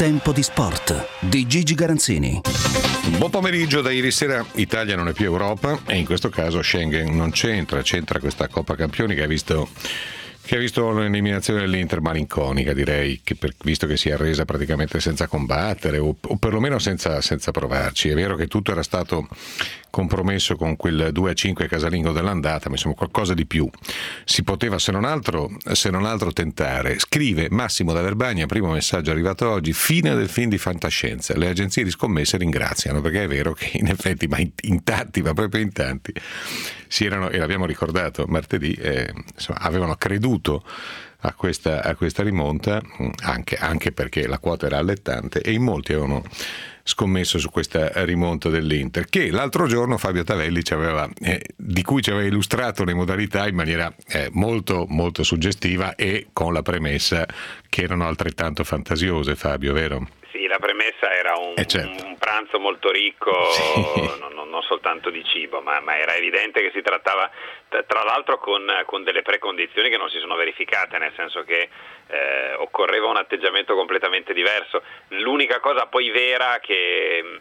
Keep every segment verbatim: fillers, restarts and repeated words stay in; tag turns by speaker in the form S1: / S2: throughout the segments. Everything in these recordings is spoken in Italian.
S1: Tempo di sport di Gigi Garanzini.
S2: Buon pomeriggio. Da ieri sera Italia non è più Europa e in questo caso Schengen non c'entra, c'entra questa Coppa Campioni che ha visto che ha visto l'eliminazione dell'Inter malinconica, direi, che per, visto che si è arresa praticamente senza combattere o, o perlomeno senza, senza provarci. È vero che tutto era stato compromesso con quel due a cinque casalingo dell'andata, ma insomma qualcosa di più si poteva se non altro, se non altro tentare. Scrive Massimo da Verbania, primo messaggio arrivato oggi: fine del film di fantascienza, le agenzie di scommesse ringraziano, perché è vero che in effetti, ma in, in tanti, ma proprio in tanti, si erano, e l'abbiamo ricordato martedì, eh, insomma, avevano creduto a questa, a questa rimonta, anche, anche perché la quota era allettante, e in molti avevano scommesso su questa rimonta dell'Inter, che l'altro giorno Fabio Tavelli ci aveva, eh, di cui ci aveva illustrato le modalità in maniera eh, molto molto suggestiva e con la premessa che erano altrettanto fantasiose, Fabio, vero?
S3: Sì, la premessa era un,
S2: eh certo.
S3: un pranzo molto ricco,
S2: sì.
S3: non, non, non soltanto di cibo, ma, ma era evidente che si trattava, tra l'altro con, con delle precondizioni che non si sono verificate, nel senso che eh, occorreva un atteggiamento completamente diverso. L'unica cosa poi vera che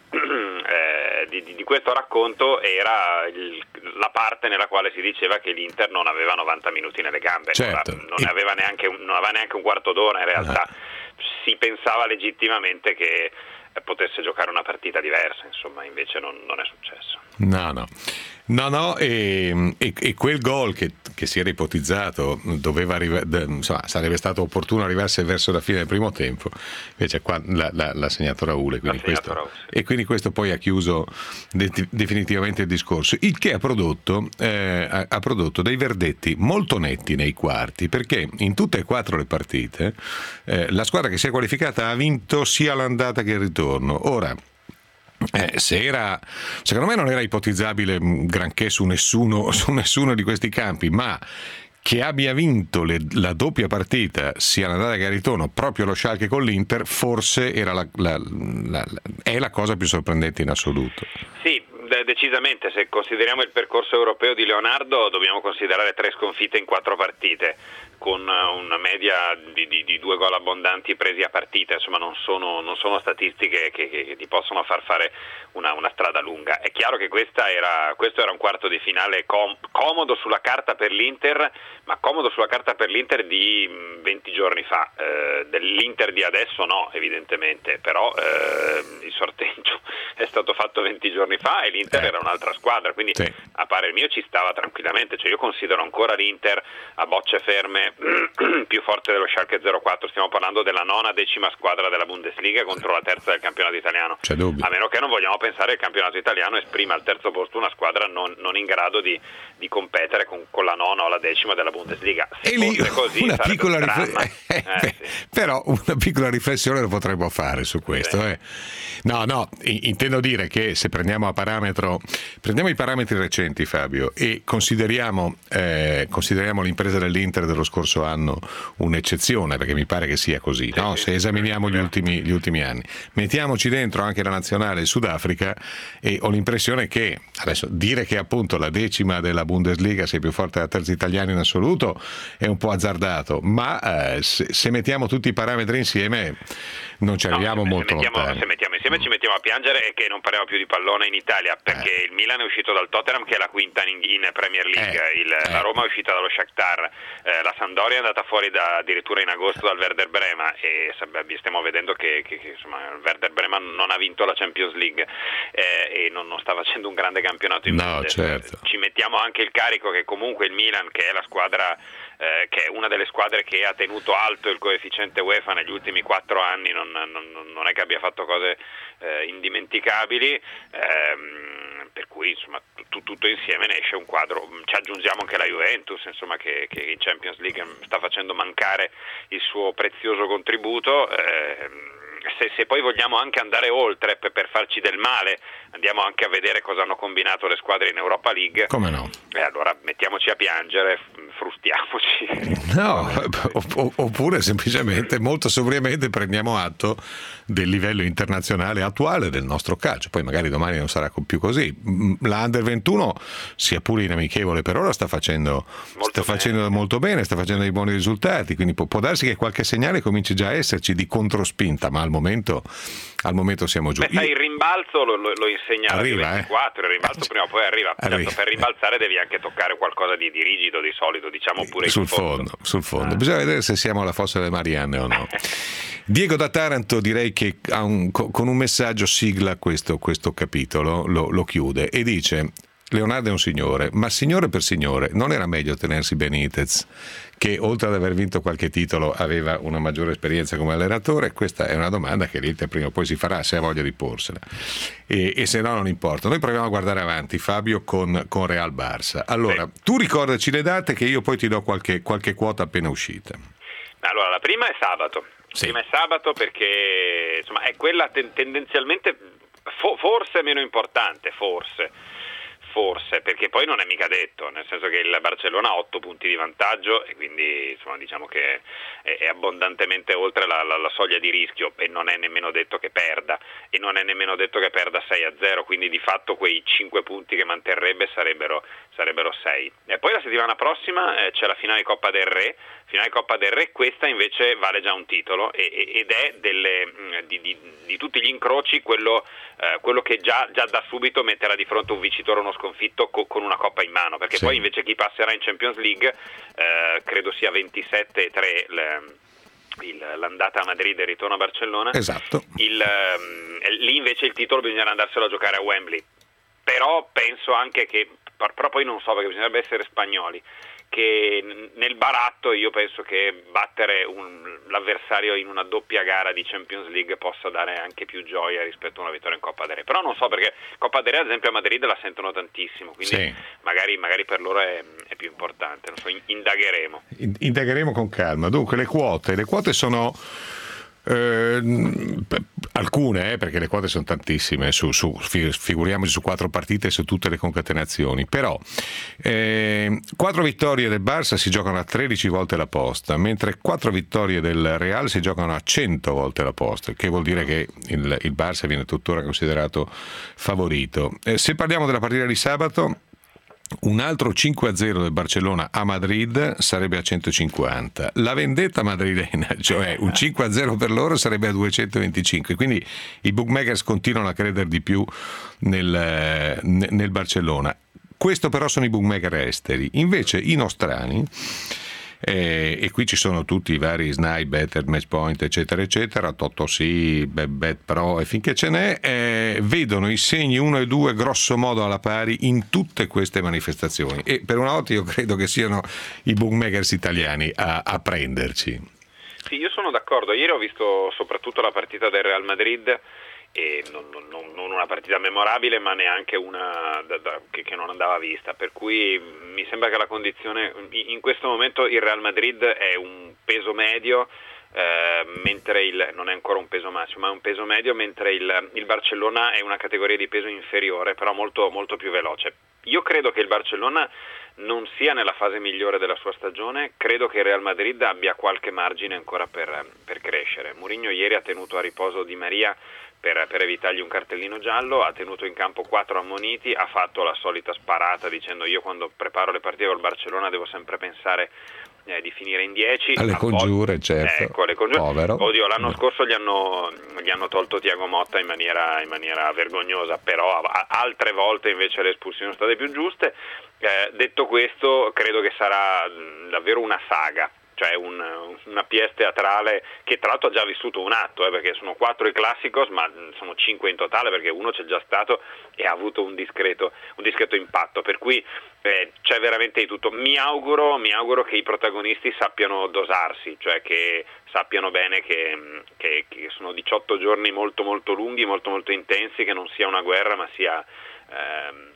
S3: eh, di, di questo racconto era il, la parte nella quale si diceva che l'Inter non aveva novanta minuti nelle gambe,
S2: certo.
S3: non, non, aveva neanche, non aveva neanche un quarto d'ora in realtà. Ah. Si pensava legittimamente che potesse giocare una partita diversa, insomma, invece non, non è successo.
S2: No, no. No, no, e, e, e quel gol che, che si era ipotizzato doveva arrivare, insomma, sarebbe stato opportuno arrivarsi verso la fine del primo tempo, invece qua l'ha, l'ha, l'ha segnato Raul, e quindi, questo,
S3: Raul, sì.
S2: e quindi questo poi ha chiuso de- definitivamente il discorso, il che ha prodotto, eh, ha, ha prodotto dei verdetti molto netti nei quarti, perché in tutte e quattro le partite eh, la squadra che si è qualificata ha vinto sia l'andata che il ritorno. Ora, Eh, se era, secondo me non era ipotizzabile granché su nessuno, su nessuno di questi campi, ma che abbia vinto le, la doppia partita sia l'andata che il ritorno proprio lo Schalke con l'Inter, forse era la, la, la, la, è la cosa più sorprendente in assoluto.
S3: Sì, decisamente. Se consideriamo il percorso europeo di Leonardo dobbiamo considerare tre sconfitte in quattro partite, con una media di, di, di due gol abbondanti presi a partita. Insomma, non sono, non sono statistiche che, che, che ti possono far fare una, una strada lunga. È chiaro che questa era, questo era un quarto di finale com, comodo sulla carta per l'Inter, ma comodo sulla carta per l'Inter di venti giorni fa. Eh, dell'Inter di adesso no, evidentemente, però eh, il sorteggio è stato fatto venti giorni fa e l'Inter eh. era un'altra squadra, quindi sì. A parer mio ci stava tranquillamente. Cioè, io considero ancora l'Inter a bocce ferme più forte dello Schalke zero quattro. Stiamo parlando della nona decima squadra della Bundesliga contro la terza del campionato italiano.
S2: C'è dubbio.
S3: A meno che non vogliamo pensare che il campionato italiano esprima al terzo posto una squadra non, non in grado di, di competere con, con la nona o la decima della Bundesliga. Se
S2: e lì
S3: così,
S2: una piccola
S3: un
S2: riflessione, eh,
S3: eh, sì.
S2: però una piccola riflessione lo potremmo fare su questo.
S3: Sì.
S2: Eh. No, no, intendo dire che se prendiamo a parametro, prendiamo i parametri recenti, Fabio, e consideriamo, eh, consideriamo l'impresa dell'Inter dello scorso anno un'eccezione, perché mi pare che sia così, sì, no? Se esaminiamo gli ultimi, gli ultimi anni, mettiamoci dentro anche la nazionale del Sudafrica, e ho l'impressione che adesso dire che appunto la decima della Bundesliga sia più forte della terza italiana in assoluto è un po' azzardato, ma eh, se, se mettiamo tutti i parametri insieme non ci arriviamo
S3: no, se,
S2: molto
S3: se mettiamo,
S2: lontani.
S3: Se mettiamo insieme ci mettiamo a piangere e che non parliamo più di pallone in Italia, perché eh. il Milan è uscito dal Tottenham, che è la quinta in, in Premier League,
S2: eh.
S3: il,
S2: eh.
S3: la Roma è uscita dallo Shakhtar, eh, la Sampdoria è andata fuori da, addirittura in agosto dal Werder Brema, e stiamo vedendo che, che, che insomma, il Werder Brema non ha vinto la Champions League eh, e non, non sta facendo un grande campionato in
S2: no,
S3: Bundesliga.
S2: certo.
S3: Ci mettiamo anche il carico che comunque il Milan, che è la squadra Eh, che è una delle squadre che ha tenuto alto il coefficiente UEFA negli ultimi quattro anni, non, non, non è che abbia fatto cose eh, indimenticabili, ehm, per cui insomma t- tutto insieme ne esce un quadro. Ci aggiungiamo anche la Juventus, insomma, che, che in Champions League sta facendo mancare il suo prezioso contributo. ehm, Se, se poi vogliamo anche andare oltre per, per farci del male, andiamo anche a vedere cosa hanno combinato le squadre in Europa League.
S2: Come no?
S3: E allora mettiamoci a piangere, frustiamoci.
S2: No, oppure semplicemente molto sobriamente prendiamo atto del livello internazionale attuale del nostro calcio. Poi magari domani non sarà più così. La Under ventuno, sia pure in amichevole, per ora sta facendo molto, sta bene. facendo molto bene, sta facendo dei buoni risultati, quindi può, può darsi che qualche segnale cominci già a esserci di controspinta, ma al momento, al momento siamo giù.
S3: Beh, sai, il rimbalzo lo, lo, lo insegna
S2: arriva,
S3: la ventiquattro, eh? Il rimbalzo
S2: eh,
S3: prima o poi arriva.
S2: arriva.
S3: Certo, per rimbalzare devi anche toccare qualcosa di, di rigido, di solido, diciamo pure
S2: sul
S3: il fondo.
S2: fondo, sul fondo.
S3: Ah.
S2: Bisogna vedere se siamo alla fossa delle Marianne o no. Diego da Taranto direi che ha un, con un messaggio sigla questo, questo capitolo, lo, lo chiude e dice: Leonardo è un signore, ma signore per signore, non era meglio tenersi Benitez, che oltre ad aver vinto qualche titolo aveva una maggiore esperienza come allenatore? Questa è una domanda che l'Inter prima o poi si farà, se ha voglia di porsela, e, e se no non importa. Noi proviamo a guardare avanti, Fabio, con, con Real Barça. Allora, sì. Tu ricordaci le date che io poi ti do qualche, qualche quota appena uscita.
S3: Allora, la prima è sabato,
S2: sì.
S3: prima è sabato perché insomma è quella ten- tendenzialmente fo- forse meno importante, forse Forse, perché poi non è mica detto, nel senso che il Barcellona ha otto punti di vantaggio e quindi insomma diciamo che è, è abbondantemente oltre la, la, la soglia di rischio e non è nemmeno detto che perda e non è nemmeno detto che perda sei a zero, quindi di fatto quei cinque punti che manterrebbe sarebbero, sarebbero sei. E poi la settimana prossima eh, c'è la finale Coppa del Re, finale Coppa del Re, questa invece vale già un titolo e, e, ed è delle, di, di, di tutti gli incroci quello, eh, quello che già, già da subito metterà di fronte un vincitore o uno sconfitto co- con una coppa in mano, perché sì. Poi invece chi passerà in Champions League eh, credo sia ventisette tre le, il, l'andata a Madrid e il ritorno a Barcellona.
S2: Esatto.
S3: Il, eh, lì invece il titolo bisognerà andarselo a giocare a Wembley, però penso anche che, però poi non so perché bisognerebbe essere spagnoli, che nel baratto io penso che battere un, l'avversario in una doppia gara di Champions League possa dare anche più gioia rispetto a una vittoria in Coppa del Re, però non so perché Coppa del Re ad esempio a Madrid la sentono tantissimo, quindi sì. magari, magari per loro è, è più importante, non so, indagheremo.
S2: Indagheremo con calma. Dunque le quote, le quote sono Eh, alcune, eh, perché le quote sono tantissime, su, su, figuriamoci su quattro partite e su tutte le concatenazioni, però eh, quattro vittorie del Barça si giocano a tredici volte la posta, mentre quattro vittorie del Real si giocano a cento volte la posta, che vuol dire che il, il Barça viene tuttora considerato favorito. Eh, se parliamo della partita di sabato, un altro cinque a zero del Barcellona a Madrid sarebbe a centocinquanta. La vendetta madrilena, cioè un cinque a zero per loro, sarebbe a duecentoventicinque. Quindi i bookmakers continuano a credere di più nel, nel Barcellona. Questo però sono i bookmaker esteri. Invece i nostrani, Eh, e qui ci sono tutti i vari Snai, Better, Matchpoint eccetera eccetera, Toto sì, Bet, Bet Pro e finché ce n'è, eh, vedono i segni uno e due grosso modo alla pari in tutte queste manifestazioni e per una volta io credo che siano i bookmakers italiani a, a prenderci.
S3: Sì, io sono d'accordo, ieri ho visto soprattutto la partita del Real Madrid e non, non, non una partita memorabile ma neanche una da, da, che, che non andava vista, per cui mi sembra che la condizione in questo momento il Real Madrid è un peso medio eh, mentre il non è ancora un peso massimo ma è un peso medio, mentre il, il Barcellona è una categoria di peso inferiore però molto, molto più veloce. Io credo che il Barcellona non sia nella fase migliore della sua stagione, credo che il Real Madrid abbia qualche margine ancora per, per crescere. Mourinho ieri ha tenuto a riposo Di Maria Per, per evitargli un cartellino giallo, ha tenuto in campo quattro ammoniti, ha fatto la solita sparata dicendo io quando preparo le partite col Barcellona devo sempre pensare eh, di finire in dieci.
S2: Alle congiure, certo.
S3: Ecco, alle congiure.
S2: Povero.
S3: Oddio, l'anno scorso gli hanno, gli hanno tolto Thiago Motta in maniera, in maniera vergognosa, però a, altre volte invece le espulsioni sono state più giuste. Eh, detto questo, credo che sarà davvero una saga, cioè un, una pièce teatrale che tra l'altro ha già vissuto un atto, eh, perché sono quattro i classicos, ma sono cinque in totale perché uno c'è già stato e ha avuto un discreto, un discreto impatto, per cui eh, c'è veramente di tutto. Mi auguro, mi auguro che i protagonisti sappiano dosarsi, cioè che sappiano bene che, che, che sono diciotto giorni molto molto lunghi, molto molto intensi, che non sia una guerra ma sia... Ehm,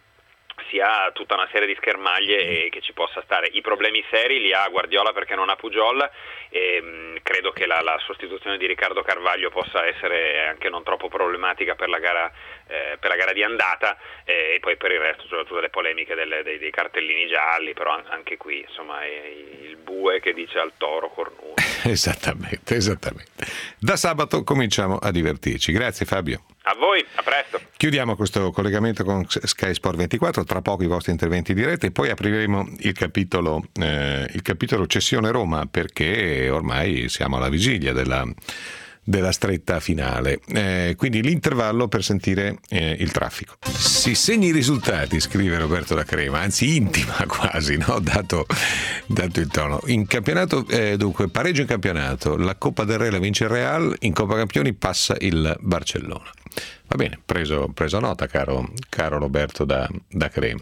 S3: sia tutta una serie di schermaglie e che ci possa stare. I problemi seri li ha Guardiola perché non ha Pujol e mh, credo che la, la sostituzione di Riccardo Carvalho possa essere anche non troppo problematica per la gara, eh, per la gara di andata eh, e poi per il resto sono tutte le polemiche delle, dei, dei cartellini gialli, però anche qui insomma è il bue che dice al toro cornuto.
S2: Esattamente, esattamente. Da sabato cominciamo a divertirci. Grazie Fabio.
S3: A voi, a presto.
S2: Chiudiamo questo collegamento con Sky Sport ventiquattro, tra poco i vostri interventi diretti e poi apriremo il capitolo, eh, il capitolo Cessione Roma, perché ormai siamo alla vigilia della, della stretta finale. Eh, quindi l'intervallo per sentire eh, il traffico. Si segni i risultati, scrive Roberto da Crema, anzi intima quasi, no? dato, dato il tono. In campionato, eh, dunque, pareggio in campionato, la Coppa del Re la vince il Real, in Coppa Campioni passa il Barcellona. Va bene, preso, preso nota, caro, caro Roberto da, da Crema.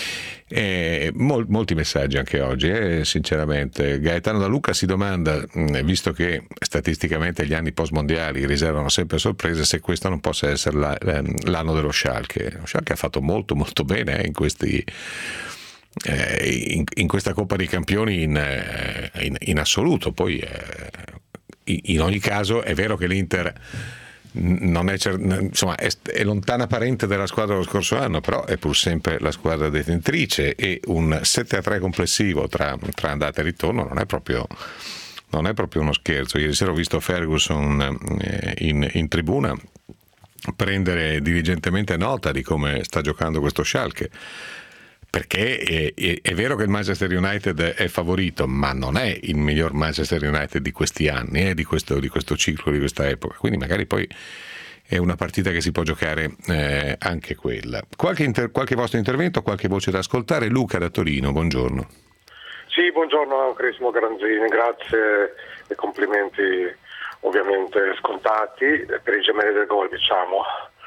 S2: Eh, mol, molti messaggi anche oggi, eh, sinceramente. Gaetano da Lucca si domanda, mh, visto che statisticamente gli anni post mondiali riservano sempre sorprese, se questo non possa essere la, l'anno dello Schalke. Lo Schalke ha fatto molto molto bene eh, in questi eh, in, in questa Coppa dei Campioni in, in, in assoluto. Poi eh, in ogni caso è vero che l'Inter non è, insomma, è, è lontana parente della squadra dello scorso anno, però è pur sempre la squadra detentrice, e un sette a tre complessivo tra, tra andata e ritorno non è proprio non è proprio uno scherzo. Ieri sera ho visto Ferguson in, in tribuna prendere diligentemente nota di come sta giocando questo Schalke, perché è, è, è vero che il Manchester United è favorito, ma non è il miglior Manchester United di questi anni, eh, di, questo, di questo ciclo, di questa epoca, quindi magari poi è una partita che si può giocare eh, anche quella. Qualche, inter, qualche vostro intervento, qualche voce da ascoltare? Luca da Torino, buongiorno.
S4: Sì, buongiorno Crismo Garanzini, grazie e complimenti ovviamente scontati per i gemelli del gol, diciamo.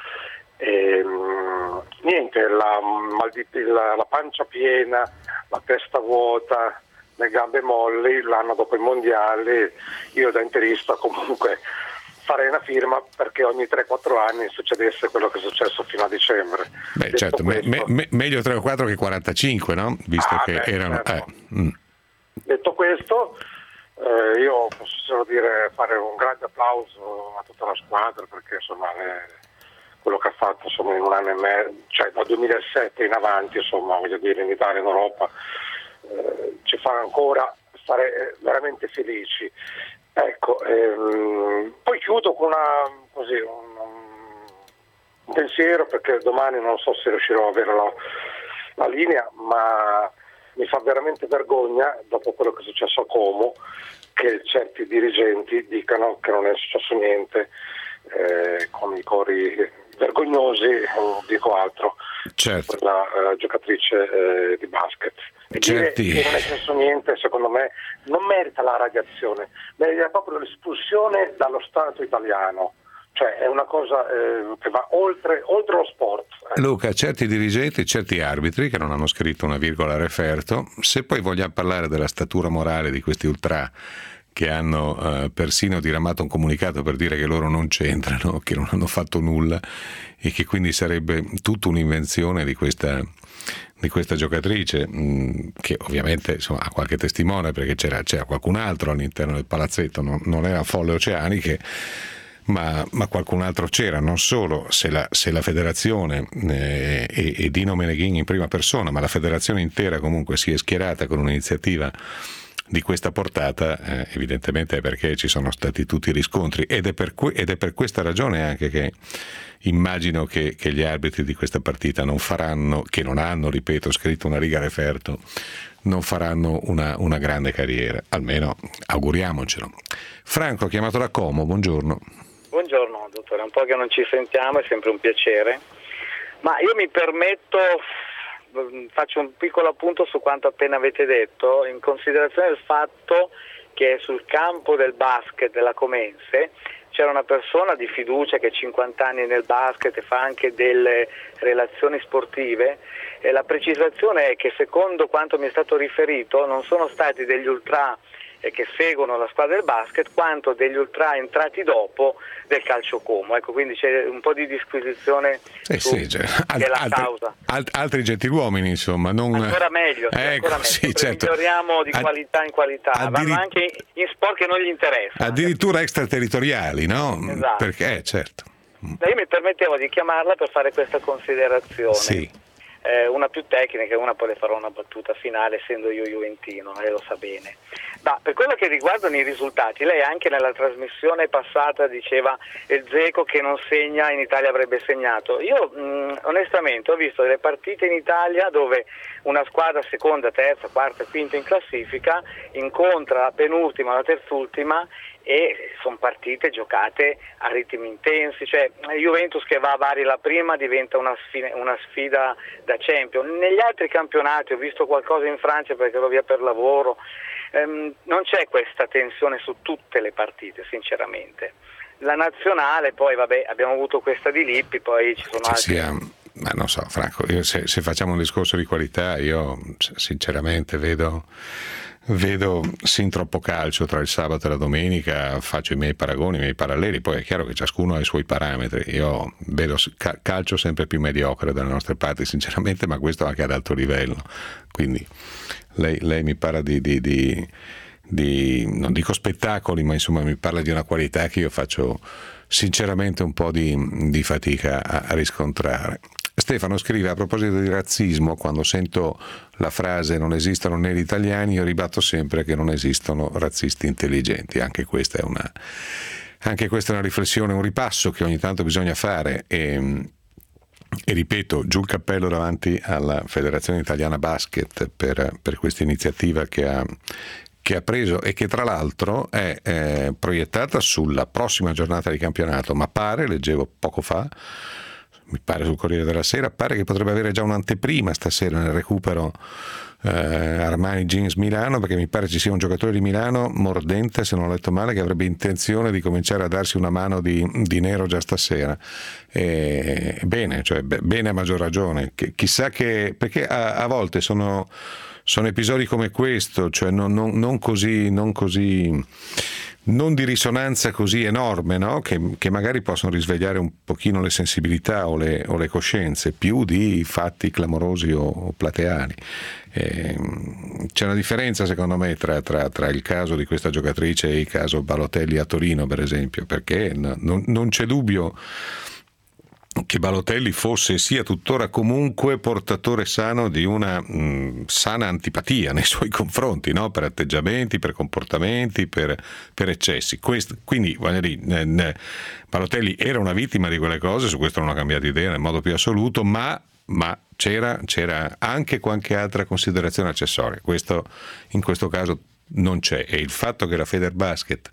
S4: E, niente, la, la, la pancia piena, la testa vuota, le gambe molli, l'anno dopo i mondiali. Io da interista comunque farei una firma perché ogni tre quattro anni succedesse quello che è successo fino a dicembe.
S2: Beh, detto certo, questo, me, me, meglio tre o quattro che quarantacinque, no? Visto ah, che beh, erano certo. eh. mm.
S4: Detto questo, eh, io posso solo dire, fare un grande applauso a tutta la squadra, perché insomma le, quello che ha fatto insomma in un anno e mezzo, cioè dal duemilasette in avanti, insomma, voglio dire, in Italia, in Europa, eh, ci fa ancora stare veramente felici. Ecco, ehm, poi chiudo con una, così, un, un pensiero, perché domani non so se riuscirò a avere la, la linea, ma mi fa veramente vergogna, dopo quello che è successo a Como, che certi dirigenti dicano che non è successo niente eh, con i cori vergognosi, non dico altro,
S2: certo.
S4: per la uh, giocatrice eh, di basket. E
S2: certi.
S4: dire che non è successo niente, secondo me, non merita la radiazione, merita proprio l'espulsione dallo Stato italiano. Cioè è una cosa eh, che va oltre, oltre lo sport. Eh.
S2: Luca, certi dirigenti, certi arbitri che non hanno scritto una virgola a referto, se poi vogliamo parlare della statura morale di questi ultra che hanno eh, persino diramato un comunicato per dire che loro non c'entrano, che non hanno fatto nulla e che quindi sarebbe tutta un'invenzione di questa, di questa giocatrice, mh, che ovviamente insomma, ha qualche testimone, perché c'era, c'era qualcun altro all'interno del palazzetto, non, non era Folle Oceaniche, Ma, ma qualcun altro c'era. Non solo se la, se la federazione eh, e, e Dino Meneghin in prima persona, ma la federazione intera comunque si è schierata con un'iniziativa di questa portata, eh, evidentemente è perché ci sono stati tutti i riscontri, ed è per, que- ed è per questa ragione anche che immagino che, che gli arbitri di questa partita non faranno, che non hanno, ripeto, scritto una riga a referto, non faranno una, una grande carriera, almeno auguriamocelo. Franco, chiamato da Como, buongiorno.
S5: Buongiorno dottore, un po' che non ci sentiamo, è sempre un piacere, ma io mi permetto, faccio un piccolo appunto su quanto appena avete detto, in considerazione del fatto che sul campo del basket della Comense c'era una persona di fiducia che ha cinquanta anni nel basket e fa anche delle relazioni sportive, e la precisazione è che secondo quanto mi è stato riferito non sono stati degli ultra che seguono la squadra del basket, quanto degli ultra entrati dopo del calcio Como. Ecco, quindi c'è un po' di disquisizione
S2: eh
S5: su
S2: sì, cioè,
S5: al-
S2: alt-
S5: la
S2: altri,
S5: causa.
S2: Alt- altri gentiluomini, insomma, non
S5: ancora meglio, sì,
S2: ecco,
S5: ancora meglio.
S2: Sì, certo.
S5: Miglioriamo di
S2: Ad-
S5: qualità in qualità,
S2: addiri-
S5: vanno anche in sport che non gli interessa.
S2: Addirittura extraterritoriali, no?
S5: Esatto.
S2: Perché, eh, certo.
S5: Io mi permettevo di chiamarla per fare questa considerazione.
S2: Sì.
S5: Eh, una più tecnica e una poi le farò una battuta finale, essendo io juventino, lei lo sa bene. Ma per quello che riguardano i risultati, lei anche nella trasmissione passata diceva il Dzeko che non segna, in Italia avrebbe segnato. Io mh, onestamente ho visto delle partite in Italia dove una squadra seconda, terza, quarta, quinta in classifica incontra la penultima, la terzultima e sono partite giocate a ritmi intensi, cioè Juventus che va a Bari la prima diventa una sfida, una sfida da champion. Negli altri campionati ho visto qualcosa in Francia perché ero via per lavoro, ehm, non c'è questa tensione su tutte le partite sinceramente. La nazionale poi vabbè abbiamo avuto questa di Lippi, poi ci sono altri...
S2: Sia, ma non so Franco, io se, se facciamo un discorso di qualità io sinceramente vedo vedo sin troppo calcio tra il sabato e la domenica, faccio i miei paragoni, i miei paralleli, poi è chiaro che ciascuno ha i suoi parametri, io vedo calcio sempre più mediocre dalle nostre parti sinceramente, ma questo anche ad alto livello, quindi lei, lei mi parla di, di, di, di non dico spettacoli, ma insomma mi parla di una qualità che io faccio sinceramente un po' di, di fatica a, a riscontrare. Stefano scrive a proposito di razzismo: quando sento la frase non esistono neri italiani, io ribatto sempre che non esistono razzisti intelligenti. Anche questa è una, anche questa è una riflessione, un ripasso che ogni tanto bisogna fare e, e ripeto, giù il cappello davanti alla Federazione Italiana Basket per, per questa iniziativa che ha che ha preso e che tra l'altro è eh, proiettata sulla prossima giornata di campionato, ma pare, leggevo poco fa, mi pare sul Corriere della Sera, pare che potrebbe avere già un'anteprima stasera nel recupero eh, Armani Jeans Milano, perché mi pare ci sia un giocatore di Milano, Mordente se non ho letto male, che avrebbe intenzione di cominciare a darsi una mano di, di nero già stasera. E, bene, cioè bene a maggior ragione, che, chissà che, perché a, a volte sono sono episodi come questo, cioè non, non, non così non così non di risonanza così enorme, no? che, che magari possono risvegliare un pochino le sensibilità o le, o le coscienze, più di fatti clamorosi o, o plateali. Eh, c'è una differenza secondo me tra, tra, tra il caso di questa giocatrice e il caso Balotelli a Torino per esempio, perché non, non c'è dubbio che Balotelli fosse sia tuttora comunque portatore sano di una mh, sana antipatia nei suoi confronti, no? Per atteggiamenti, per comportamenti, per, per eccessi. Questo, quindi voglio dire, eh, Balotelli era una vittima di quelle cose, su questo non ho cambiato idea nel modo più assoluto, ma, ma c'era, c'era anche qualche altra considerazione accessoria. Questo, in questo caso non c'è, e il fatto che la Federbasket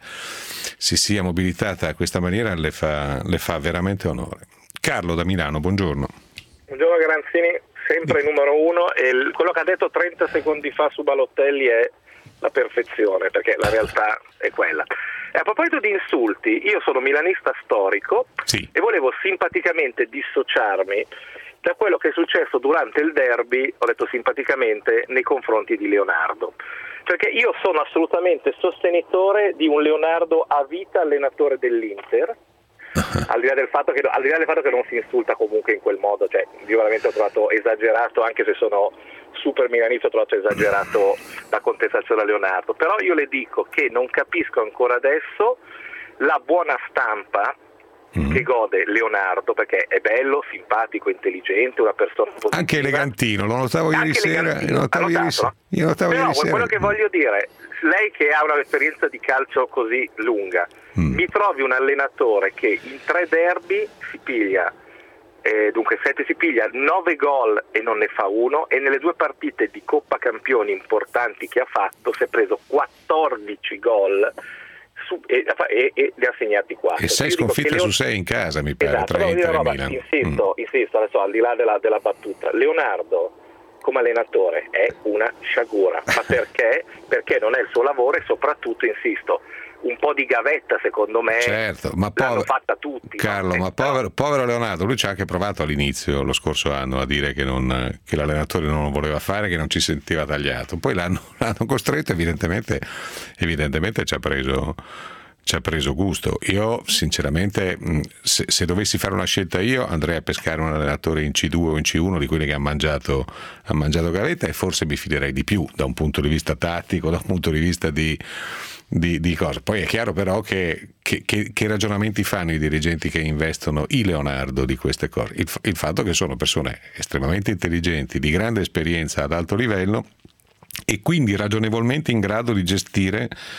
S2: si sia mobilitata a questa maniera le fa, le fa veramente onore. Carlo da Milano, buongiorno.
S6: Buongiorno Granzini, sempre numero uno, e il, quello che ha detto trenta secondi fa su Balotelli è la perfezione, perché la realtà è quella. E a proposito di insulti, io sono milanista storico, sì, e volevo simpaticamente dissociarmi da quello che è successo durante il derby, ho detto simpaticamente, nei confronti di Leonardo. Perché io sono assolutamente sostenitore di un Leonardo a vita allenatore dell'Inter, al di là del fatto che al di là del fatto che non si insulta comunque in quel modo, cioè io veramente ho trovato esagerato, anche se sono super milanista, ho trovato esagerato la contestazione a Leonardo, però io le dico che non capisco ancora adesso la buona stampa mm. che gode Leonardo, perché è bello, simpatico, intelligente, una persona positiva.
S2: Anche elegantino, lo notavo ieri sera, lo notavo ieri sera. Io notavo
S6: però
S2: ieri
S6: quello
S2: sera.
S6: che voglio dire, lei che ha un'esperienza di calcio così lunga, mm. mi trovi un allenatore che in tre derby si piglia, eh, dunque sette si piglia nove gol e non ne fa uno, e nelle due partite di Coppa Campioni importanti che ha fatto si è preso quattordici gol su, e, e, e ne ha segnati quattro.
S2: E sei sconfitte su sei in casa, mi pare,
S6: esatto,
S2: tra Inter e Milan.
S6: Insisto, mm. insisto, adesso al di là della, della battuta, Leonardo come allenatore è una sciagura, ma perché? Perché non è il suo lavoro, e soprattutto, insisto, un po' di gavetta secondo me,
S2: certo, ma
S6: l'hanno
S2: pover...
S6: fatta tutti.
S2: Carlo,
S6: no?
S2: ma povero, povero Leonardo, lui ci ha anche provato all'inizio, lo scorso anno, a dire che, non, che l'allenatore non lo voleva fare, che non ci sentiva tagliato, poi l'hanno, l'hanno costretto, evidentemente, evidentemente ci ha preso... ci ha preso gusto. Io sinceramente se, se dovessi fare una scelta io andrei a pescare un allenatore in C due o in C uno di quelli che ha mangiato ha mangiato gavetta, e forse mi fiderei di più da un punto di vista tattico, da un punto di vista di, di, di cosa. Poi è chiaro però che, che, che, che ragionamenti fanno i dirigenti che investono i Leonardo di queste cose. Il, il fatto che sono persone estremamente intelligenti, di grande esperienza ad alto livello, e quindi ragionevolmente in grado di gestire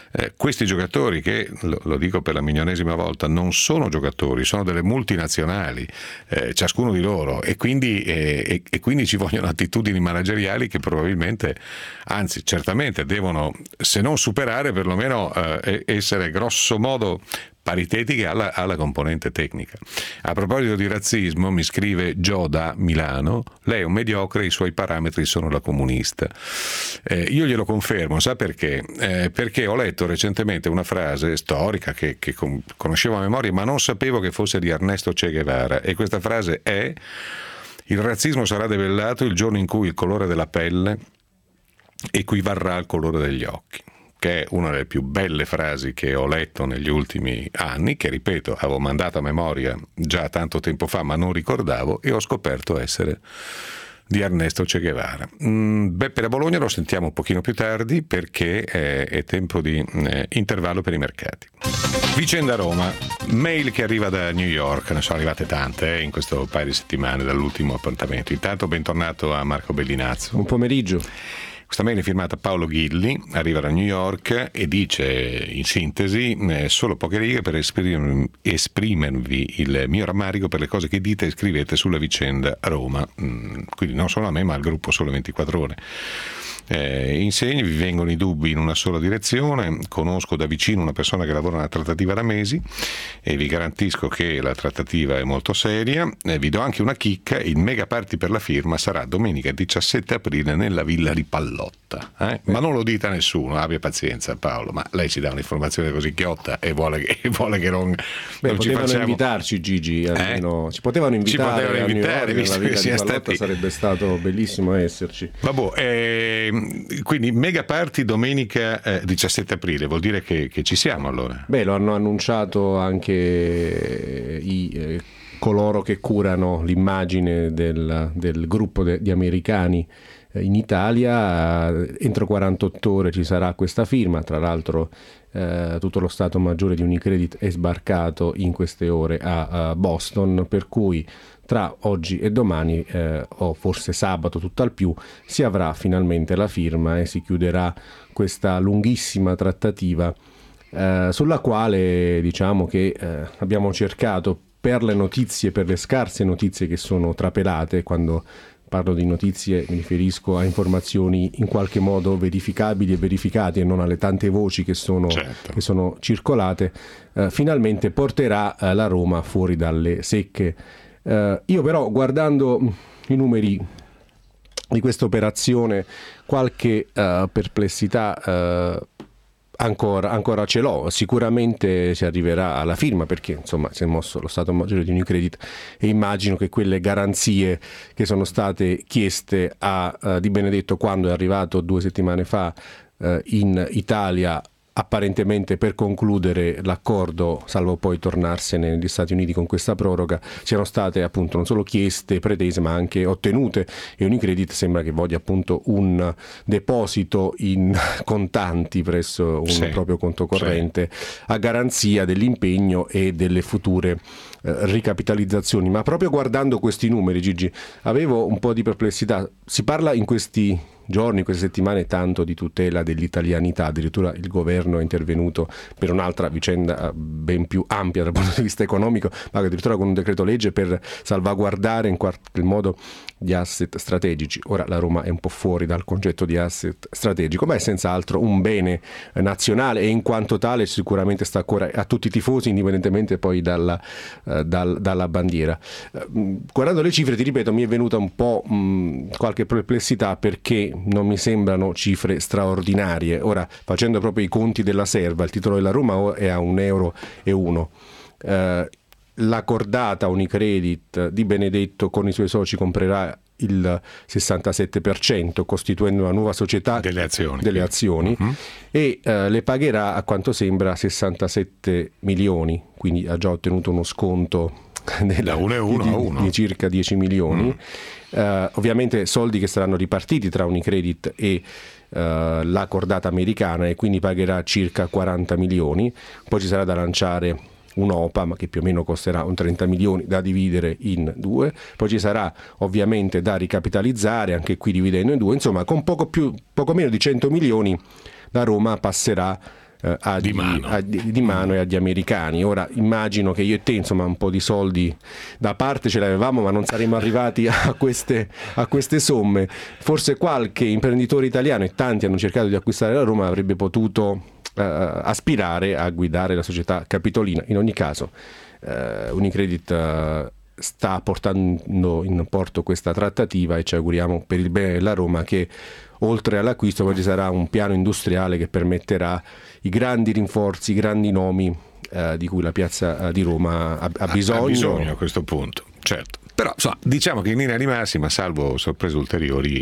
S2: eh, questi giocatori che, lo, lo dico per la milionesima volta, non sono giocatori, sono delle multinazionali, eh, ciascuno di loro, e quindi, eh, e, e quindi ci vogliono attitudini manageriali che probabilmente, anzi certamente devono, se non superare, perlomeno eh, essere grosso modo paritetiche alla, alla componente tecnica. A proposito di razzismo, mi scrive Gio da Milano: lei è un mediocre, i suoi parametri sono la comunista. Eh, io glielo confermo, sa perché? Eh, perché ho letto recentemente una frase storica che, che conoscevo a memoria, ma non sapevo che fosse di Ernesto Che Guevara, e questa frase è: il razzismo sarà debellato il giorno in cui il colore della pelle equivarrà al colore degli occhi, che è una delle più belle frasi che ho letto negli ultimi anni, che ripeto avevo mandato a memoria già tanto tempo fa ma non ricordavo, e ho scoperto essere di Ernesto Che Guevara. Mm, Beppe da Bologna lo sentiamo un pochino più tardi, perché è, è tempo di eh, intervallo per i mercati. Vicenda Roma, mail che arriva da New York, ne sono arrivate tante eh, in questo paio di settimane dall'ultimo appuntamento. Intanto bentornato a Marco Bellinazzo.
S7: Buon pomeriggio.
S2: Questa mail è firmata Paolo Ghilli, arriva da New York e dice in sintesi eh, solo poche righe per esprimervi, esprimervi il mio rammarico per le cose che dite e scrivete sulla vicenda Roma, mm, quindi non solo a me ma al gruppo Sole ventiquattro Ore. Eh, insegni, vi vengono i dubbi in una sola direzione, conosco da vicino una persona che lavora nella trattativa da mesi e vi garantisco che la trattativa è molto seria. Eh, vi do anche una chicca: il mega party per la firma sarà domenica diciassette aprile nella villa di Pallotta, eh? Ma non lo dite a nessuno, abbia pazienza Paolo, ma lei ci dà un'informazione così chiotta e vuole che, e vuole che non,
S7: Beh,
S2: non ci
S7: potevano
S2: facciamo...
S7: invitarci Gigi, almeno
S2: eh?
S7: ci potevano invitare,
S2: ci potevano invitare,
S7: a New York, nella villa di Pallotta,
S2: stati...
S7: sarebbe stato bellissimo esserci.
S2: Vabbè, eh, quindi mega party domenica eh, diciassette aprile, vuol dire che, che ci siamo allora?
S7: Beh, lo hanno annunciato anche i, eh, coloro che curano l'immagine del, del gruppo de, di americani eh, in Italia. Entro quarantotto ore ci sarà questa firma, tra l'altro eh, tutto lo Stato Maggiore di Unicredit è sbarcato in queste ore a, a Boston, per cui tra oggi e domani, eh, o forse sabato tutt'al più, si avrà finalmente la firma e si chiuderà questa lunghissima trattativa eh, sulla quale diciamo che eh, abbiamo cercato, per le notizie, per le scarse notizie che sono trapelate. Quando parlo di notizie mi riferisco a informazioni in qualche modo verificabili e verificate e non alle tante voci che sono, certo. che sono circolate, eh, finalmente porterà eh, la Roma fuori dalle secche. Uh, io però, guardando i numeri di questa operazione, qualche uh, perplessità uh, ancora, ancora ce l'ho. Sicuramente si arriverà alla firma, perché insomma si è mosso lo Stato Maggiore di Unicredit e immagino che quelle garanzie che sono state chieste a uh, Di Benedetto quando è arrivato due settimane fa uh, in Italia, apparentemente per concludere l'accordo, salvo poi tornarsene negli Stati Uniti con questa proroga, siano state appunto non solo chieste, pretese, ma anche ottenute, e Unicredit sembra che voglia appunto un deposito in contanti presso un sì, proprio conto corrente sì. a garanzia dell'impegno e delle future eh, ricapitalizzazioni. Ma proprio guardando questi numeri, Gigi, avevo un po' di perplessità. Si parla in questi giorni, queste settimane, tanto di tutela dell'italianità, addirittura il governo è intervenuto per un'altra vicenda ben più ampia dal punto di vista economico, ma addirittura con un decreto legge per salvaguardare in qualche modo gli asset strategici. Ora la Roma è un po' fuori dal concetto di asset strategico, ma è senz'altro un bene nazionale e in quanto tale sicuramente sta a cuore a tutti i tifosi, indipendentemente poi dalla, uh, dal, dalla bandiera. Uh, guardando le cifre, ti ripeto, mi è venuta un po' mh, qualche perplessità, perché non mi sembrano cifre straordinarie. Ora, facendo proprio i conti della serva, il titolo della Roma è a un euro e uno. Uh, La cordata Unicredit Di Benedetto con i suoi soci comprerà il sessantasette per cento, costituendo una nuova società
S2: delle azioni,
S7: delle azioni uh-huh. e uh, le pagherà a quanto sembra sessantasette milioni, quindi ha già ottenuto uno sconto
S2: da uno e uno
S7: di,
S2: a uno.
S7: di circa dieci milioni. Mm. Uh, ovviamente soldi che saranno ripartiti tra Unicredit e uh, la cordata americana, e quindi pagherà circa quaranta milioni. Poi ci sarà da lanciare un'O P A, ma che più o meno costerà un trenta milioni da dividere in due. Poi ci sarà ovviamente da ricapitalizzare, anche qui dividendo in due. Insomma, con poco più, poco meno di cento milioni la Roma passerà eh, agli,
S2: di, mano.
S7: A, di, di mano e agli americani. Ora immagino che io e te insomma un po' di soldi da parte ce l'avevamo, ma non saremmo arrivati a queste, a queste somme. Forse qualche imprenditore italiano, e tanti hanno cercato di acquistare la Roma, avrebbe potuto eh, aspirare a guidare la società capitolina. In ogni caso eh, Unicredit eh, sta portando in porto questa trattativa e ci auguriamo per il bene della Roma che oltre all'acquisto poi ci sarà un piano industriale che permetterà i grandi rinforzi, i grandi nomi eh, di cui la piazza di Roma ha, ha bisogno.
S2: Ha bisogno a questo punto, certo. Però insomma, diciamo che in linea di massima, salvo sorprese ulteriori,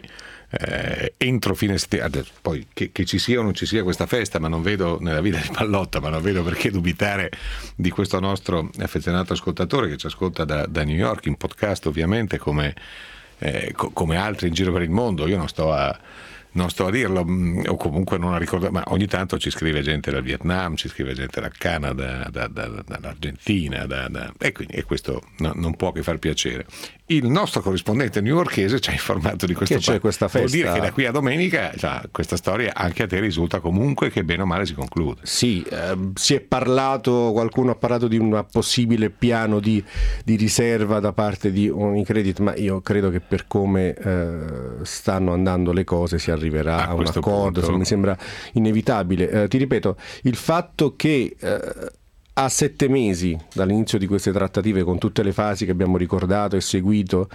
S2: eh, entro fine settimana, poi che, che ci sia o non ci sia questa festa, ma non vedo nella vita di Pallotta, ma non vedo perché dubitare di questo nostro affezionato ascoltatore che ci ascolta da, da New York in podcast ovviamente, come, eh, co- come altri in giro per il mondo. Io non sto a non sto a dirlo, o comunque non a ricordare, ma ogni tanto ci scrive gente dal Vietnam, ci scrive gente dal Canada, da, da, da, dall'Argentina, da, da, e quindi e questo no, non può che far piacere. Il nostro corrispondente newyorkese ci ha informato di questo
S7: che c'è questa festa.
S2: Vuol dire che da qui a domenica, cioè, questa storia anche a te risulta comunque che bene o male si conclude.
S7: Sì, eh, si è parlato, qualcuno ha parlato di un possibile piano di, di riserva da parte di Unicredit, ma io credo che per come eh, stanno andando le cose si arriverà a, a un accordo, insomma, mi sembra inevitabile. Eh, ti ripeto, il fatto che eh, a sette mesi dall'inizio di queste trattative, con tutte le fasi che abbiamo ricordato e seguito,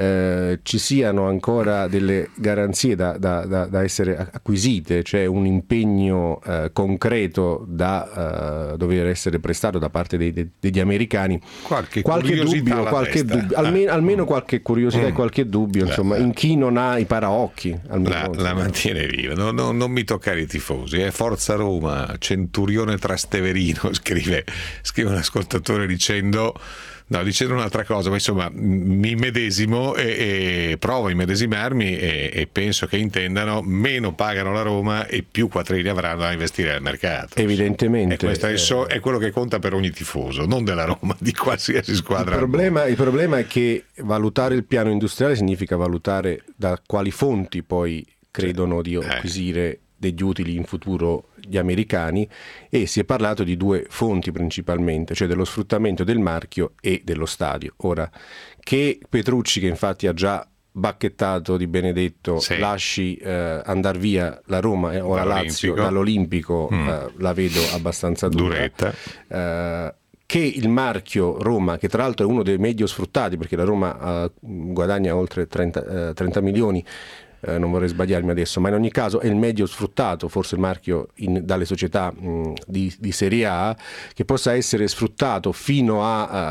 S7: eh, ci siano ancora delle garanzie da, da, da, da essere acquisite, cioè un impegno eh, concreto da uh, dover essere prestato da parte dei, dei, degli americani.
S2: Qualche,
S7: qualche dubbio, qualche dubbio almeno, almeno qualche curiosità mm. e qualche dubbio, insomma, in chi non ha i paraocchi.
S2: La, la mantiene viva, no, no, non mi toccare i tifosi, eh. Forza Roma, Centurione Trasteverino, scrive scrive un ascoltatore dicendo no, dicendo un'altra cosa, ma insomma mi medesimo e, e provo a immedesimarmi e, e penso che intendano meno pagano la Roma e più quattrini avranno da investire al mercato.
S7: Evidentemente.
S2: E questo è, so, è quello che conta per ogni tifoso, non della Roma, di qualsiasi squadra.
S7: Il problema, il problema è che valutare il piano industriale significa valutare da quali fonti poi credono di acquisire degli utili in futuro gli americani, e si è parlato di due fonti principalmente, cioè dello sfruttamento del marchio e dello stadio. Ora, che Petrucci, che infatti ha già bacchettato Di Benedetto, sì. lasci eh, andare via la Roma eh, o la Lazio dall'Olimpico, mm. eh, la vedo abbastanza dura.
S2: Duretta.
S7: Eh, che il marchio Roma, che tra l'altro è uno dei meglio sfruttati perché la Roma eh, guadagna oltre trenta, eh, trenta milioni, Eh, non vorrei sbagliarmi adesso, ma in ogni caso è il meglio sfruttato, forse il marchio in, dalle società mh, di, di Serie A, che possa essere sfruttato fino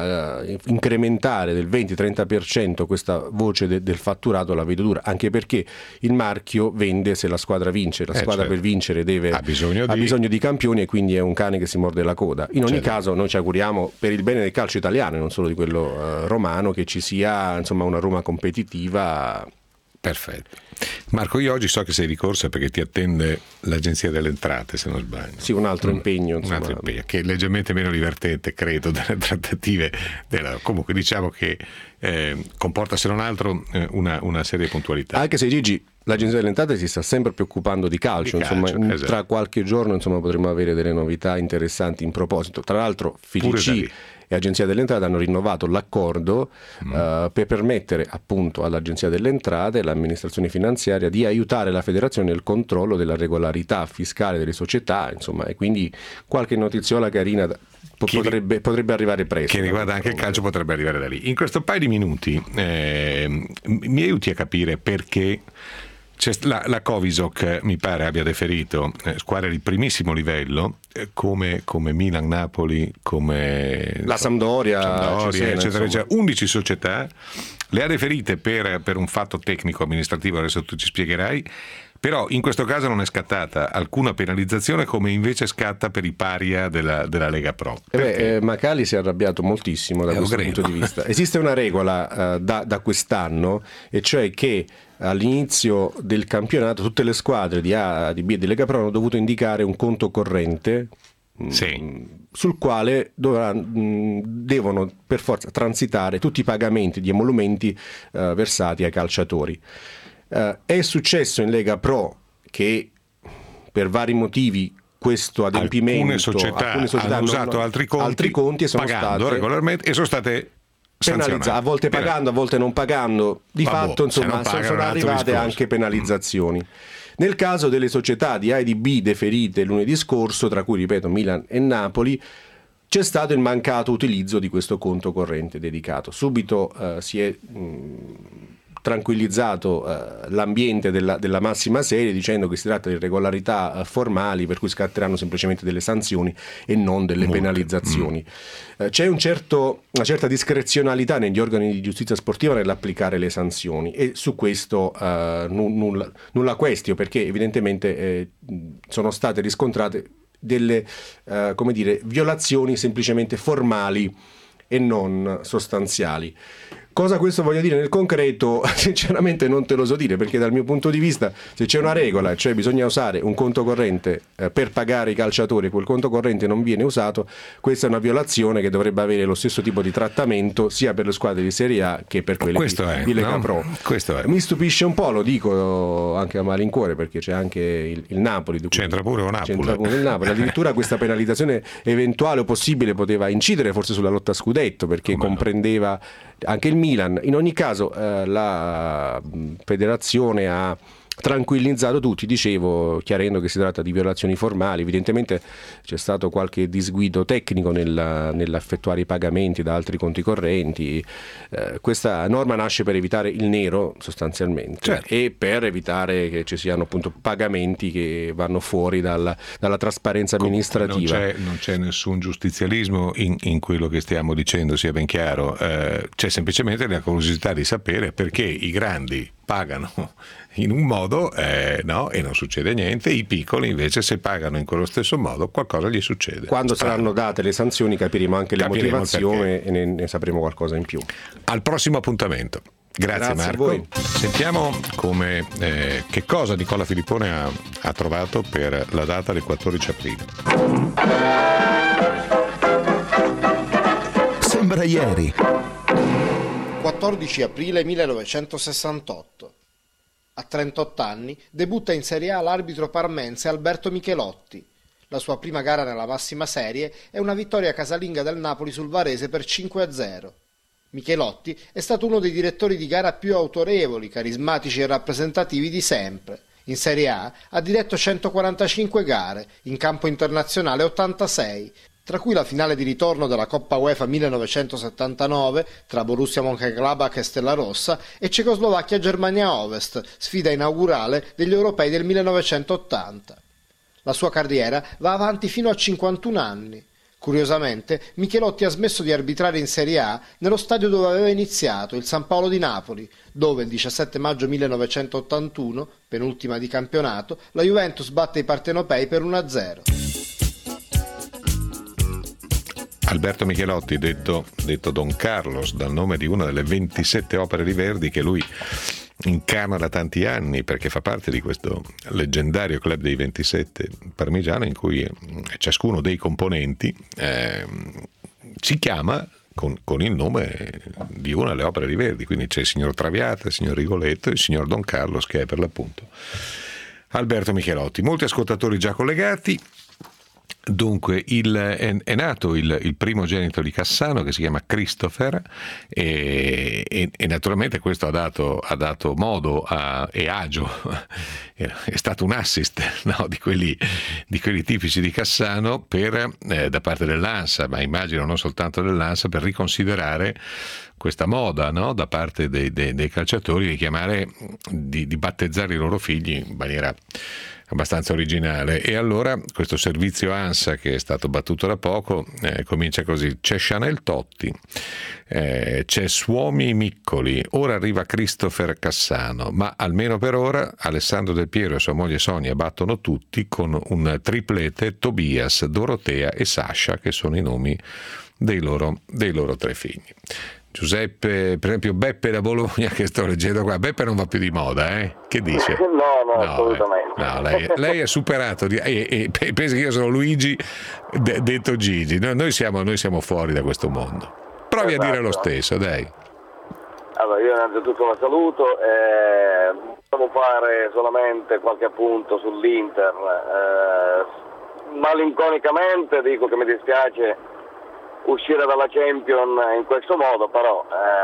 S7: a uh, incrementare del venti-trenta per cento questa voce de, del fatturato, la vedo dura, anche perché il marchio vende se la squadra vince, la
S2: eh,
S7: squadra
S2: certo.
S7: per vincere deve,
S2: ha, bisogno,
S7: ha
S2: di...
S7: bisogno di campioni, e quindi è un cane che si morde la coda. In ogni
S2: certo.
S7: caso noi ci auguriamo per il bene del calcio italiano e non solo di quello uh, romano, che ci sia insomma una Roma competitiva.
S2: Perfetto. Marco, io oggi so che sei di corsa perché ti attende l'Agenzia delle Entrate, se non sbaglio.
S7: Sì, un altro impegno.
S2: Un altro impegno, che è leggermente meno divertente, credo, delle trattative. Della... Comunque diciamo che eh, comporta, se non altro, eh, una, una serie di puntualità.
S7: Anche se Gigi, l'Agenzia delle Entrate si sta sempre preoccupando di calcio,
S2: di
S7: insomma,
S2: calcio esatto.
S7: Tra qualche giorno insomma, potremo avere delle novità interessanti in proposito. Tra l'altro F I C e Agenzia delle Entrate hanno rinnovato l'accordo mm. uh, per permettere appunto all'Agenzia delle Entrate e all'amministrazione finanziaria di aiutare la federazione nel controllo della regolarità fiscale delle società, insomma, e quindi qualche notiziola carina potrebbe, ri- potrebbe arrivare presto.
S2: Che riguarda anche il calcio potrebbe arrivare da lì. In questo paio di minuti eh, mi aiuti a capire perché c'è la, la Covisoc mi pare abbia deferito eh, squadre di primissimo livello eh, come, come Milan, Napoli, come
S7: la Sampdoria,
S2: Sampdoria
S7: Cesena,
S2: eccetera, eccetera, undici società, le ha deferite per, per un fatto tecnico amministrativo, adesso tu ci spiegherai. Però in questo caso non è scattata alcuna penalizzazione, come invece scatta per i paria della, della Lega Pro.
S7: Eh beh, eh, Macali si è arrabbiato moltissimo da eh, questo punto di vista. Esiste una regola uh, da, da quest'anno, e cioè che all'inizio del campionato tutte le squadre di A, di B e di Lega Pro hanno dovuto indicare un conto corrente
S2: sì.
S7: mh, sul quale dovranno, mh, devono per forza transitare tutti i pagamenti di emolumenti uh, versati ai calciatori. Uh, è successo in Lega Pro che per vari motivi questo adempimento
S2: alcune società,
S7: alcune società
S2: hanno
S7: non,
S2: usato altri conti,
S7: altri conti e sono
S2: pagando
S7: state
S2: regolarmente e sono state
S7: penalizzate, a volte pagando, a volte non pagando. Di
S2: Vabbè,
S7: fatto insomma
S2: pagano,
S7: sono arrivate
S2: discorso.
S7: anche penalizzazioni. Nel caso delle società di I D B deferite lunedì scorso, tra cui ripeto Milan e Napoli, c'è stato il mancato utilizzo di questo conto corrente dedicato. Subito eh, si è mh, tranquillizzato eh, l'ambiente della, della massima serie dicendo che si tratta di irregolarità eh, formali per cui scatteranno semplicemente delle sanzioni e non delle
S2: Molte.
S7: penalizzazioni. Mm. Eh, c'è un certo, una certa discrezionalità negli organi di giustizia sportiva nell'applicare le sanzioni e su questo eh, n- nulla, nulla questio, perché evidentemente eh, sono state riscontrate delle eh, come dire, violazioni semplicemente formali e non sostanziali. Cosa questo voglia dire nel concreto? Sinceramente non te lo so dire, perché dal mio punto di vista, se c'è una regola, cioè bisogna usare un conto corrente eh, per pagare i calciatori e quel conto corrente non viene usato, questa è una violazione che dovrebbe avere lo stesso tipo di trattamento sia per le squadre di Serie A che per quelle
S2: Questo
S7: di,
S2: è,
S7: di Lega
S2: no?
S7: Pro.
S2: Questo è.
S7: Mi stupisce un po', lo dico anche a malincuore, perché c'è anche il, il Napoli.
S2: C'entra pure un Napoli.
S7: C'entra pure il Napoli. Addirittura questa penalizzazione eventuale o possibile poteva incidere forse sulla lotta a scudetto, perché
S2: Come
S7: comprendeva no? anche il Milan. In ogni caso eh, la federazione ha tranquillizzato tutti, dicevo, chiarendo che si tratta di violazioni formali. Evidentemente c'è stato qualche disguido tecnico nella, nell'effettuare i pagamenti da altri conti correnti. Eh, questa norma nasce per evitare il nero sostanzialmente,
S2: certo.
S7: e per evitare che ci siano appunto pagamenti che vanno fuori dalla, dalla trasparenza amministrativa.
S2: Non c'è, non c'è nessun giustizialismo in, in quello che stiamo dicendo, sia ben chiaro. Eh, c'è semplicemente la curiosità di sapere perché i grandi pagano in un modo eh, no, e non succede niente, i piccoli invece se pagano in quello stesso modo qualcosa gli succede.
S7: Quando
S2: Strano.
S7: saranno date le sanzioni capiremo anche
S2: Capiremo
S7: le motivazioni e ne, ne sapremo qualcosa in più.
S2: Al prossimo appuntamento. Grazie,
S7: Grazie
S2: Marco.
S7: a voi.
S2: Sentiamo come, eh, che cosa Nicola Filippone ha, ha trovato per la data del quattordici aprile.
S1: Sembra ieri.
S8: quattordici aprile millenovecentosessantotto. A trentotto anni debutta in Serie A l'arbitro parmense Alberto Michelotti. La sua prima gara nella massima serie è una vittoria casalinga del Napoli sul Varese per cinque a zero. Michelotti è stato uno dei direttori di gara più autorevoli, carismatici e rappresentativi di sempre. In Serie A ha diretto centoquarantacinque gare, in campo internazionale ottantasei, tra cui la finale di ritorno della Coppa UEFA millenovecentosettantanove tra Borussia Mönchengladbach e Stella Rossa e Cecoslovacchia-Germania Ovest, sfida inaugurale degli europei del millenovecentottanta. La sua carriera va avanti fino a cinquantuno anni. Curiosamente, Michelotti ha smesso di arbitrare in Serie A nello stadio dove aveva iniziato, il San Paolo di Napoli, dove il diciassette maggio millenovecentottantuno, penultima di campionato, la Juventus batte i partenopei per uno a zero.
S2: Alberto Michelotti, detto, detto Don Carlos, dal nome di una delle ventisette opere di Verdi che lui incarna da tanti anni, perché fa parte di questo leggendario club dei ventisette parmigiano in cui ciascuno dei componenti eh, si chiama con, con il nome di una delle opere di Verdi, quindi c'è il signor Traviata, il signor Rigoletto e il signor Don Carlos, che è per l'appunto Alberto Michelotti. Molti ascoltatori già collegati. Dunque il, è, è nato il, il primogenito di Cassano, che si chiama Christopher, e, e, e naturalmente questo ha dato, ha dato modo a, e agio, è stato un assist no, di, quelli, di quelli tipici di Cassano per, eh, da parte dell'ANSA, ma immagino non soltanto dell'ANSA, per riconsiderare questa moda no, da parte dei, dei, dei calciatori di chiamare, di, di battezzare i loro figli in maniera abbastanza originale. E allora questo servizio ANSA, che è stato battuto da poco, eh, comincia così: c'è Chanel Totti, eh, c'è Suomi Miccoli, ora arriva Christopher Cassano, ma almeno per ora Alessandro Del Piero e sua moglie Sonia battono tutti con un triplete Tobias, Dorotea e Sasha, che sono i nomi dei loro, dei loro tre figli. Giuseppe, per esempio Beppe da Bologna, che sto leggendo qua, Beppe non va più di moda, eh? Che dice?
S6: No, no,
S2: no
S6: assolutamente.
S2: Eh, no, lei, lei è superato, di, e, e pensa che io sono Luigi, de, detto Gigi, no, noi, siamo, noi siamo fuori da questo mondo. Provi esatto. a dire lo stesso, dai.
S6: Allora, io innanzitutto la saluto, eh, possiamo fare solamente qualche appunto sull'Inter. Eh,
S9: malinconicamente dico che mi dispiace uscire dalla Champions in questo modo, però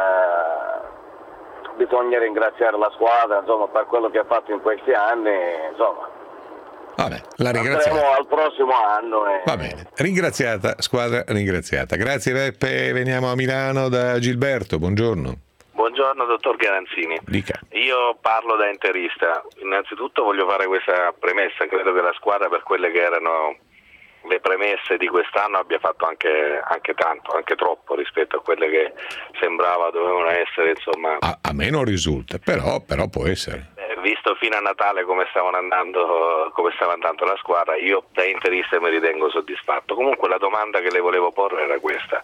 S9: eh, bisogna ringraziare la squadra, insomma, per quello che ha fatto in questi anni, insomma.
S2: Vabbè, la ringraziamo.
S9: Andremo al prossimo anno. E...
S2: Va bene, ringraziata, squadra ringraziata. Grazie Beppe, veniamo a Milano da Gilberto, buongiorno.
S10: Buongiorno dottor Garanzini.
S2: Dica.
S10: Io parlo da interista. Innanzitutto voglio fare questa premessa, credo che la squadra per quelle che erano le premesse di quest'anno abbia fatto anche, anche tanto, anche troppo rispetto a quelle che sembrava dovevano essere, insomma.
S2: A, a me non risulta, però, però può essere.
S10: Eh, visto fino a Natale come stavano andando, come stava andando la squadra, io da interista mi ritengo soddisfatto. Comunque la domanda che le volevo porre era questa.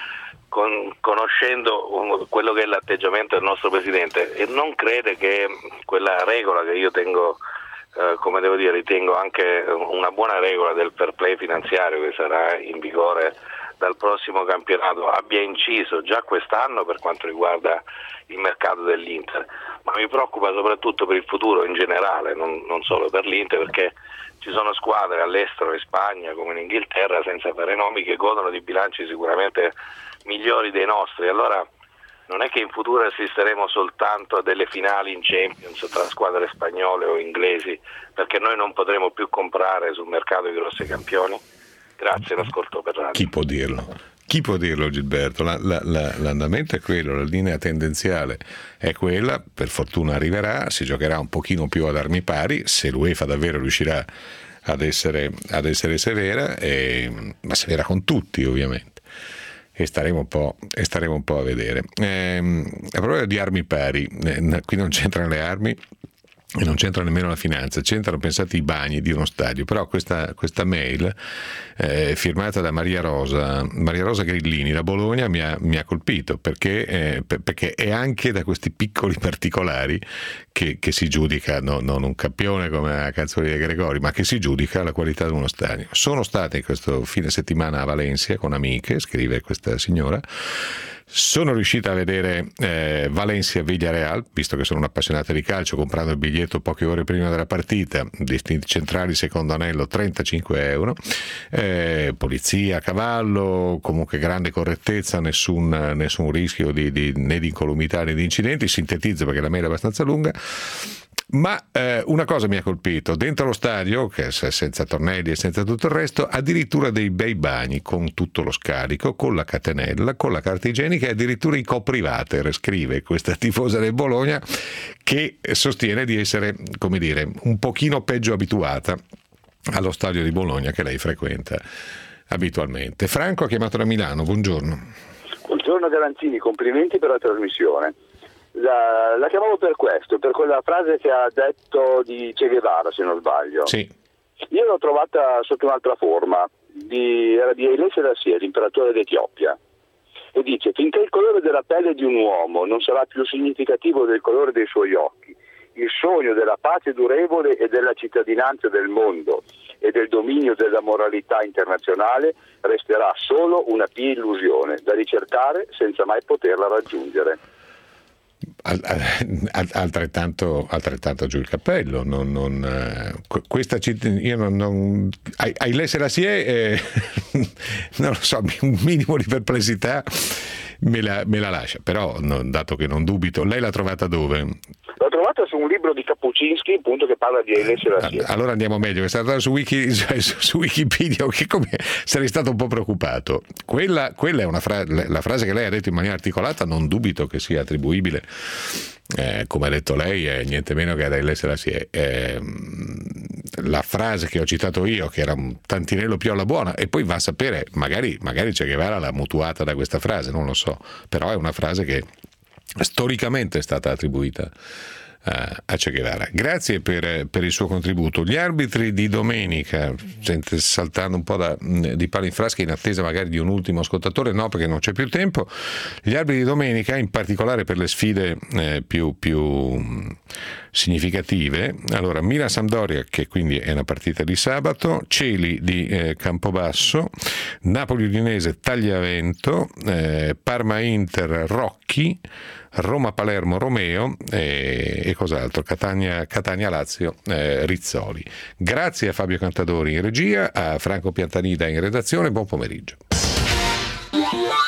S10: Con, conoscendo un, quello che è l'atteggiamento del nostro Presidente, e non crede che quella regola che io tengo, eh, come devo dire, ritengo anche una buona regola del fair play finanziario che sarà in vigore dal prossimo campionato, abbia inciso già quest'anno per quanto riguarda il mercato dell'Inter, ma mi preoccupa soprattutto per il futuro in generale, non, non solo per l'Inter, perché ci sono squadre all'estero, in Spagna come in Inghilterra, senza fare nomi, che godono di bilanci sicuramente migliori dei nostri. Allora non è che in futuro assisteremo soltanto a delle finali in Champions tra squadre spagnole o inglesi, perché noi non potremo più comprare sul mercato i grossi campioni. Grazie, l'ascolto per radio.
S2: Chi può dirlo? Chi può dirlo, Gilberto? La, la, la, l'andamento è quello, la linea tendenziale è quella, per fortuna arriverà, si giocherà un pochino più ad armi pari, se l'UEFA davvero riuscirà ad essere, ad essere severa, e, ma severa con tutti ovviamente. E staremo un po', e staremo un po' a vedere. Eh, a proposito di armi pari, eh, qui non c'entrano le armi e non c'entra nemmeno la finanza, c'entrano, pensate, i bagni di uno stadio. Però questa, questa mail eh, firmata da Maria Rosa Maria Rosa Grillini da Bologna mi ha, mi ha colpito, perché, eh, per, perché è anche da questi piccoli particolari che, che si giudica no, non un campione come la canzone di Gregori, ma che si giudica la qualità di uno stadio. Sono state questo fine settimana a Valencia con amiche, scrive questa signora. Sono riuscita a vedere eh, Valencia-Villarreal, visto che sono un appassionato di calcio, comprando il biglietto poche ore prima della partita, destini centrali secondo anello trentacinque euro, eh, polizia a cavallo, comunque grande correttezza, nessun, nessun rischio di, di, né di incolumità né di incidenti. Sintetizzo perché la mail è abbastanza lunga. Ma eh, una cosa mi ha colpito: dentro lo stadio, che è senza tornelli e senza tutto il resto, addirittura dei bei bagni con tutto lo scarico, con la catenella, con la carta igienica e addirittura i coprivater, scrive questa tifosa del Bologna, che sostiene di essere, come dire, un pochino peggio abituata allo stadio di Bologna che lei frequenta abitualmente. Franco ha chiamato da Milano, buongiorno.
S11: Buongiorno Garanzini, complimenti per la trasmissione. La, la chiamavo per questo, per quella frase che ha detto di Che Guevara, se non sbaglio.
S2: Sì.
S11: Io l'ho trovata sotto un'altra forma, di, era di Haile Selassie, l'imperatore d'Etiopia, e dice: finché il colore della pelle di un uomo non sarà più significativo del colore dei suoi occhi, il sogno della pace durevole e della cittadinanza del mondo e del dominio della moralità internazionale resterà solo una pia illusione da ricercare senza mai poterla raggiungere.
S2: Altrettanto, altrettanto giù il cappello. Non, non, questa io non, non Haile Selassie eh, non lo so, un minimo di perplessità me la, me la lascia, però no, dato che non dubito. Lei l'ha trovata dove?
S11: L'ho trovata su un libro di Kapuscinski, appunto, che parla di Haile Selassie.
S2: Allora andiamo meglio, è stata su, Wiki, su, su Wikipedia, che come sarei stato un po' preoccupato. Quella, quella è una fra- la frase che lei ha detto in maniera articolata, non dubito che sia attribuibile, eh, come ha detto lei, è niente meno che ad Haile Selassie. Eh, la frase che ho citato io, che era un tantinello più alla buona, e poi va a sapere, magari, magari Che Guevara l'ha mutuata da questa frase, non lo so, però è una frase che storicamente è stata attribuita a Che Guevara. Grazie per, per il suo contributo. Gli arbitri di domenica, saltando un po' da, di palo in frasca in attesa magari di un ultimo ascoltatore, no, perché non c'è più tempo. Gli arbitri di domenica, in particolare per le sfide eh, più, più significative, allora Milan-Sampdoria, che quindi è una partita di sabato, Celi di eh, Campobasso, Napoli-Udinese Tagliavento, eh, Parma-Inter Rocchi, Roma-Palermo Romeo e, e cos'altro, Catania, Catania-Lazio eh, Rizzoli. Grazie a Fabio Cantadori in regia, a Franco Piantanida in redazione, buon pomeriggio.